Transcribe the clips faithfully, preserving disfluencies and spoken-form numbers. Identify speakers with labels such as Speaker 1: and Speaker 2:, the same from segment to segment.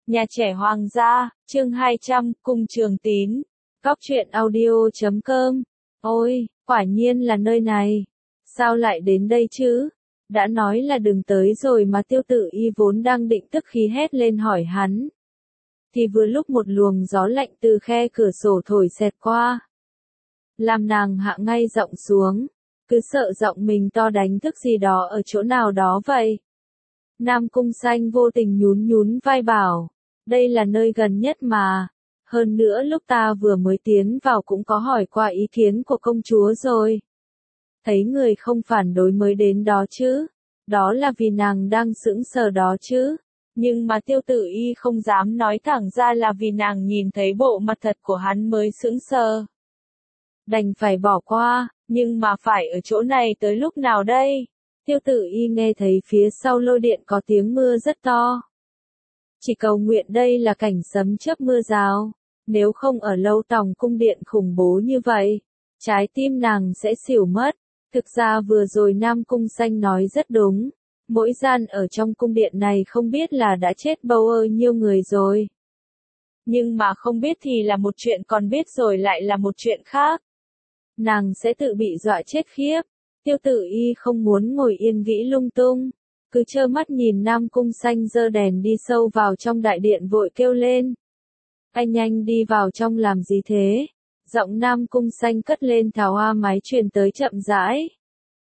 Speaker 1: Nhà trẻ Hoàng gia, chương hai trăm, Cung Trường Tín. Góc truyện audio chấm com. Ôi, quả nhiên là nơi này. Sao lại đến đây chứ? Đã nói là đừng tới rồi mà Tiêu Tử Y vốn đang định tức khí hét lên hỏi hắn. Thì vừa lúc một luồng gió lạnh từ khe cửa sổ thổi xẹt qua. Làm nàng hạ ngay giọng xuống. Cứ sợ giọng mình to đánh thức gì đó ở chỗ nào đó vậy. Nam Cung Xanh vô tình nhún nhún vai bảo. Đây là nơi gần nhất mà. Hơn nữa lúc ta vừa mới tiến vào cũng có hỏi qua ý kiến của công chúa rồi. Thấy người không phản đối mới đến đó chứ. Đó là vì nàng đang sững sờ đó chứ. Nhưng mà Tiêu Tử Y không dám nói thẳng ra là vì nàng nhìn thấy bộ mặt thật của hắn mới sững sờ. Đành phải bỏ qua, nhưng mà phải ở chỗ này tới lúc nào đây? Tiêu Tử Y nghe thấy phía sau lôi điện có tiếng mưa rất to. Chỉ cầu nguyện đây là cảnh sấm chớp mưa rào, nếu không ở lâu tòng cung điện khủng bố như vậy, trái tim nàng sẽ xỉu mất. Thực ra vừa rồi Nam Cung Xanh nói rất đúng, mỗi gian ở trong cung điện này không biết là đã chết bao nhiêu người rồi. Nhưng mà không biết thì là một chuyện, còn biết rồi lại là một chuyện khác. Nàng sẽ tự bị dọa chết khiếp. Tiêu Tử Y không muốn ngồi yên nghĩ lung tung, cứ trơ mắt nhìn Nam Cung Xanh giơ đèn đi sâu vào trong đại điện vội kêu lên. Anh nhanh đi vào trong làm gì thế? Giọng Nam Cung Xanh cất lên thảo hoa mái truyền tới chậm rãi.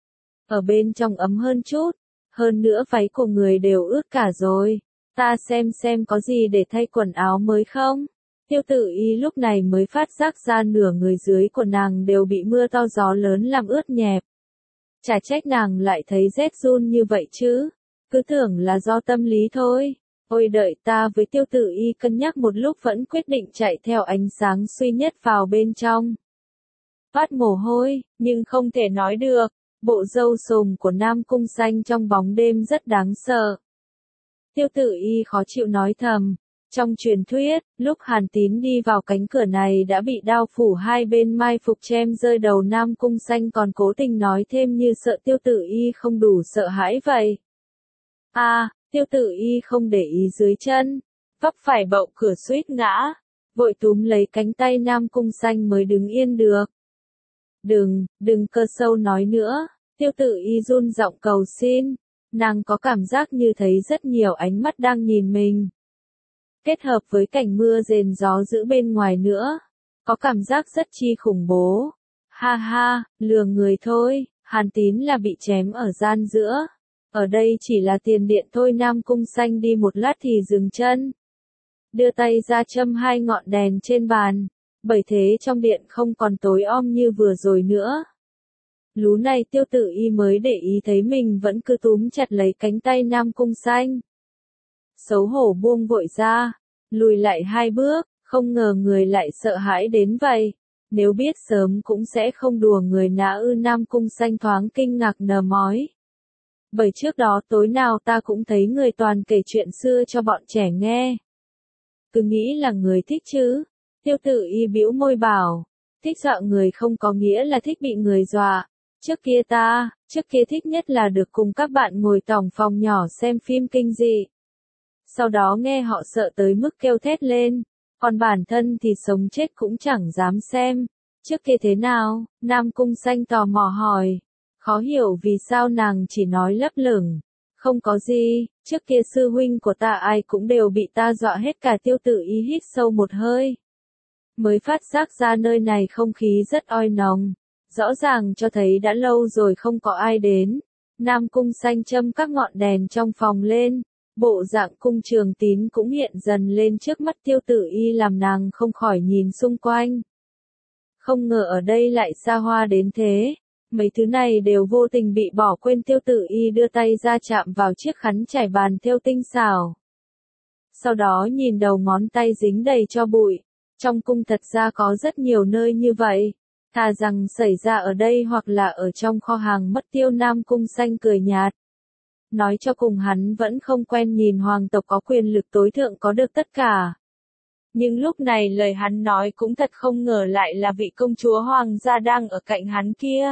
Speaker 1: Ở bên trong ấm hơn chút, hơn nữa váy của người đều ướt cả rồi, ta xem xem có gì để thay quần áo mới không? Tiêu Tử Y lúc này mới phát giác ra nửa người dưới của nàng đều bị mưa to gió lớn làm ướt nhẹp. Chả trách nàng lại thấy rét run như vậy chứ, cứ tưởng là do tâm lý thôi. Ôi đợi ta với Tiêu Tử Y cân nhắc một lúc vẫn quyết định chạy theo ánh sáng duy nhất vào bên trong. Phát mồ hôi, nhưng không thể nói được, bộ râu sồm của Nam Cung Xanh trong bóng đêm rất đáng sợ. Tiêu Tử Y khó chịu nói thầm. Trong truyền thuyết, lúc Hàn Tín đi vào cánh cửa này đã bị đao phủ hai bên mai phục chém rơi đầu. Nam Cung Xanh còn cố tình nói thêm như sợ Tiêu Tử Y không đủ sợ hãi vậy. À, Tiêu Tử Y không để ý dưới chân, vấp phải bậu cửa suýt ngã, vội túm lấy cánh tay Nam Cung Xanh mới đứng yên được. Đừng, đừng, Cơ Sâu nói nữa. Tiêu Tử Y run giọng cầu xin, nàng có cảm giác như thấy rất nhiều ánh mắt đang nhìn mình. Kết hợp với cảnh mưa rền gió dữ bên ngoài nữa, có cảm giác rất chi khủng bố. Ha ha, lừa người thôi, Hàn Tín là bị chém ở gian giữa. Ở đây chỉ là tiền điện thôi. Nam Cung Xanh đi một lát thì dừng chân. Đưa tay ra châm hai ngọn đèn trên bàn, bởi thế trong điện không còn tối om như vừa rồi nữa. Lú này Tiêu Tử Y mới để ý thấy mình vẫn cứ túm chặt lấy cánh tay Nam Cung Xanh. Xấu hổ buông vội ra, lùi lại hai bước, không ngờ người lại sợ hãi đến vậy. Nếu biết sớm cũng sẽ không đùa người nã ư. Nam Cung Xanh thoáng kinh ngạc nờ mói. Bởi trước đó tối nào ta cũng thấy người toàn kể chuyện xưa cho bọn trẻ nghe. Cứ nghĩ là người thích chứ. Tiêu Tử Y bĩu môi bảo, thích dọa người không có nghĩa là thích bị người dọa. Trước kia ta, trước kia thích nhất là được cùng các bạn ngồi tòng phòng nhỏ xem phim kinh dị. Sau đó nghe họ sợ tới mức kêu thét lên, còn bản thân thì sống chết cũng chẳng dám xem. Trước kia thế nào? Nam Cung Xanh tò mò hỏi. Khó hiểu vì sao nàng chỉ nói lấp lửng. Không có gì, trước kia sư huynh của ta ai cũng đều bị ta dọa hết cả. Tiêu Tử Y hít sâu một hơi. Mới phát giác ra nơi này không khí rất oi nồng. Rõ ràng cho thấy đã lâu rồi không có ai đến. Nam Cung Xanh châm các ngọn đèn trong phòng lên. Bộ dạng Cung Trường Tín cũng hiện dần lên trước mắt Tiêu Tử Y làm nàng không khỏi nhìn xung quanh. Không ngờ ở đây lại xa hoa đến thế. Mấy thứ này đều vô tình bị bỏ quên. Tiêu Tử Y đưa tay ra chạm vào chiếc khăn trải bàn thêu tinh xảo. Sau đó nhìn đầu ngón tay dính đầy tro bụi. Trong cung thật ra có rất nhiều nơi như vậy. Thà rằng xảy ra ở đây hoặc là ở trong kho hàng mất tiêu. Nam Cung Xanh cười nhạt. Nói cho cùng hắn vẫn không quen nhìn hoàng tộc có quyền lực tối thượng có được tất cả. Nhưng lúc này lời hắn nói cũng thật không ngờ lại là vị công chúa hoàng gia đang ở cạnh hắn kia.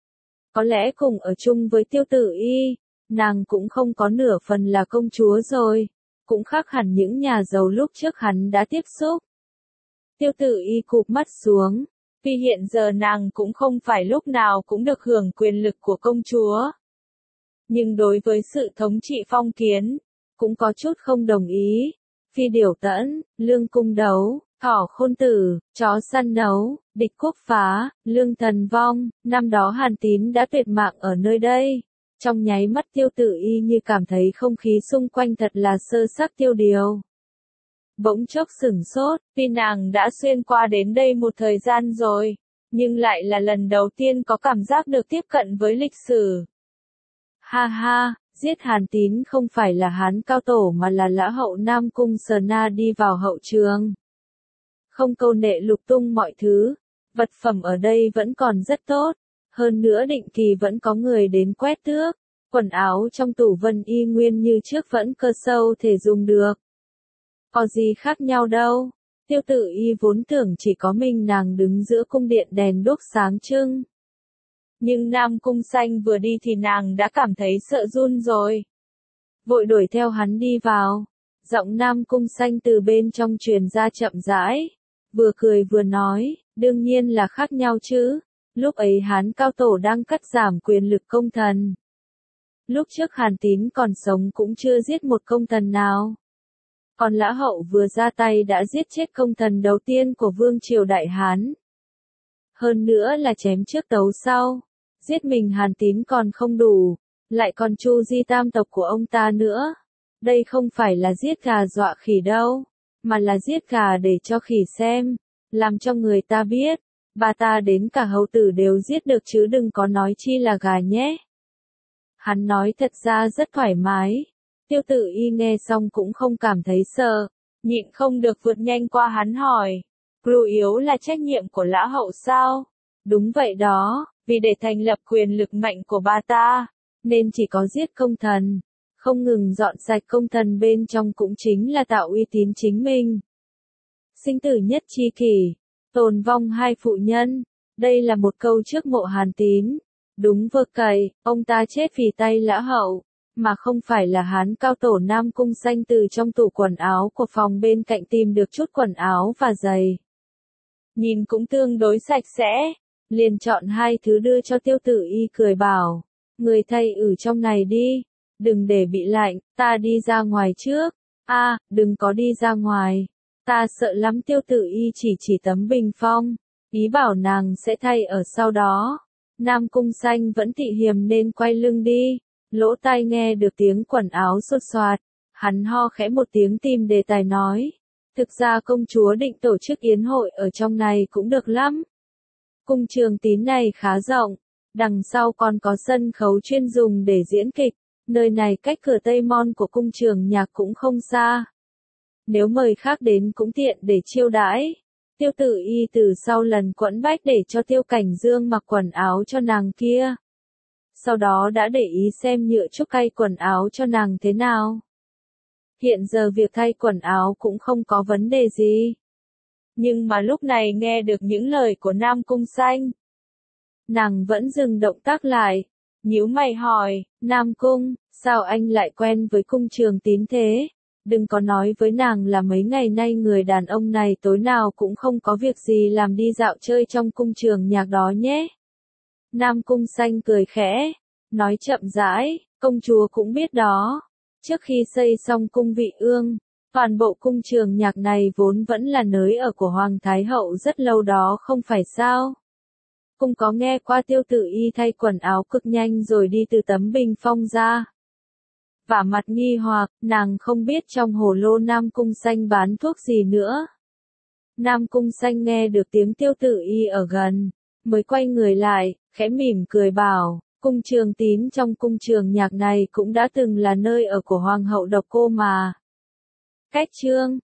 Speaker 1: Có lẽ cùng ở chung với Tiêu Tử Y, nàng cũng không có nửa phần là công chúa rồi. cũng khác hẳn những nhà giàu lúc trước hắn đã tiếp xúc. Tiêu Tử Y cụp mắt xuống, vì hiện giờ nàng cũng không phải lúc nào cũng được hưởng quyền lực của công chúa. Nhưng đối với sự thống trị phong kiến, cũng có chút không đồng ý. Phi điểu tẫn, lương cung đấu, thỏ khôn tử, chó săn nấu, địch quốc phá, lương thần vong, năm đó Hàn Tín đã tuyệt mạng ở nơi đây. Trong nháy mắt Tiêu Tử Y như cảm thấy không khí xung quanh thật là sơ sắc tiêu điều. Bỗng chốc sửng sốt, vì nàng đã xuyên qua đến đây một thời gian rồi, nhưng lại là lần đầu tiên có cảm giác được tiếp cận với lịch sử. Ha ha, giết Hàn Tín không phải là Hán cao tổ mà là Lã hậu Nam Cung Sờ Na đi vào hậu trường. Không câu nệ lục tung mọi thứ, vật phẩm ở đây vẫn còn rất tốt, hơn nữa định kỳ vẫn có người đến quét tước, quần áo trong tủ Vân y nguyên như trước vẫn cơ sâu thể dùng được. Có gì khác nhau đâu, Tiêu Tử Y vốn tưởng chỉ có mình nàng đứng giữa cung điện đèn đuốc sáng trưng. Nhưng Nam Cung Xanh vừa đi thì nàng đã cảm thấy sợ run rồi. Vội đuổi theo hắn đi vào, giọng Nam Cung Xanh từ bên trong truyền ra chậm rãi, vừa cười vừa nói, đương nhiên là khác nhau chứ, lúc ấy Hán cao tổ đang cắt giảm quyền lực công thần. Lúc trước Hàn Tín còn sống cũng chưa giết một công thần nào. Còn Lã hậu vừa ra tay đã giết chết công thần đầu tiên của vương triều Đại Hán. Hơn nữa là chém trước tấu sau, giết mình Hàn Tín còn không đủ, lại còn chu di tam tộc của ông ta nữa. Đây không phải là giết gà dọa khỉ đâu, mà là giết gà để cho khỉ xem, làm cho người ta biết, bà ta đến cả hầu tử đều giết được chứ đừng có nói chi là gà nhé. Hắn nói thật ra rất thoải mái. Tiêu Tử Y nghe xong cũng không cảm thấy sợ, nhịn không được vượt nhanh qua hắn hỏi, chủ yếu là trách nhiệm của Lã hậu sao? Đúng vậy đó, vì để thành lập quyền lực mạnh của bà ta, nên chỉ có giết công thần, không ngừng dọn sạch công thần bên trong cũng chính là tạo uy tín chính mình. Sinh tử nhất chi kỷ, tồn vong hai phụ nhân, đây là một câu trước mộ Hàn Tín. Đúng vơ cày, ông ta chết vì tay Lã hậu, mà không phải là Hán cao tổ Nam Cung Xanh từ trong tủ quần áo của phòng bên cạnh tìm được chút quần áo và giày. Nhìn cũng tương đối sạch sẽ, liền chọn hai thứ đưa cho Tiêu Tử Y cười bảo, người thay ở trong này đi, đừng để bị lạnh, ta đi ra ngoài trước. A, à, đừng có đi ra ngoài, ta sợ lắm. Tiêu Tử Y chỉ chỉ tấm bình phong, ý bảo nàng sẽ thay ở sau đó. Nam Cung Xanh vẫn tị hiềm nên quay lưng đi, lỗ tai nghe được tiếng quần áo xột xoạt, hắn ho khẽ một tiếng tìm đề tài nói, thực ra công chúa định tổ chức yến hội ở trong này cũng được lắm. Cung Trường Tín này khá rộng, đằng sau còn có sân khấu chuyên dùng để diễn kịch, nơi này cách cửa Tây Môn của cung trường nhạc cũng không xa. Nếu mời khác đến cũng tiện để chiêu đãi. Tiêu Tử Y từ sau lần quẫn bách để cho Tiêu Cảnh Dương mặc quần áo cho nàng kia. Sau đó đã để ý xem nhựa trúc cay quần áo cho nàng thế nào. Hiện giờ việc thay quần áo cũng không có vấn đề gì. Nhưng mà lúc này nghe được những lời của Nam Cung Xanh, nàng vẫn dừng động tác lại, nhíu mày hỏi, Nam Cung, sao anh lại quen với cung Trường Tín thế? Đừng có nói với nàng là mấy ngày nay người đàn ông này tối nào cũng không có việc gì làm đi dạo chơi trong cung trường nhạc đó nhé. Nam Cung Xanh cười khẽ, nói chậm rãi, công chúa cũng biết đó. Trước khi xây xong cung Vị Ương, toàn bộ cung trường nhạc này vốn vẫn là nơi ở của Hoàng Thái Hậu rất lâu đó không phải sao? Cung có nghe qua Tiêu Tử Y thay quần áo cực nhanh rồi đi từ tấm bình phong ra. Vả mặt nghi hoặc, nàng không biết trong hồ lô Nam Cung Xanh bán thuốc gì nữa. Nam Cung Xanh nghe được tiếng Tiêu Tử Y ở gần, mới quay người lại, khẽ mỉm cười bảo, cung Trường Tín trong cung trường nhạc này cũng đã từng là nơi ở của Hoàng hậu Độc Cô mà. Cách chương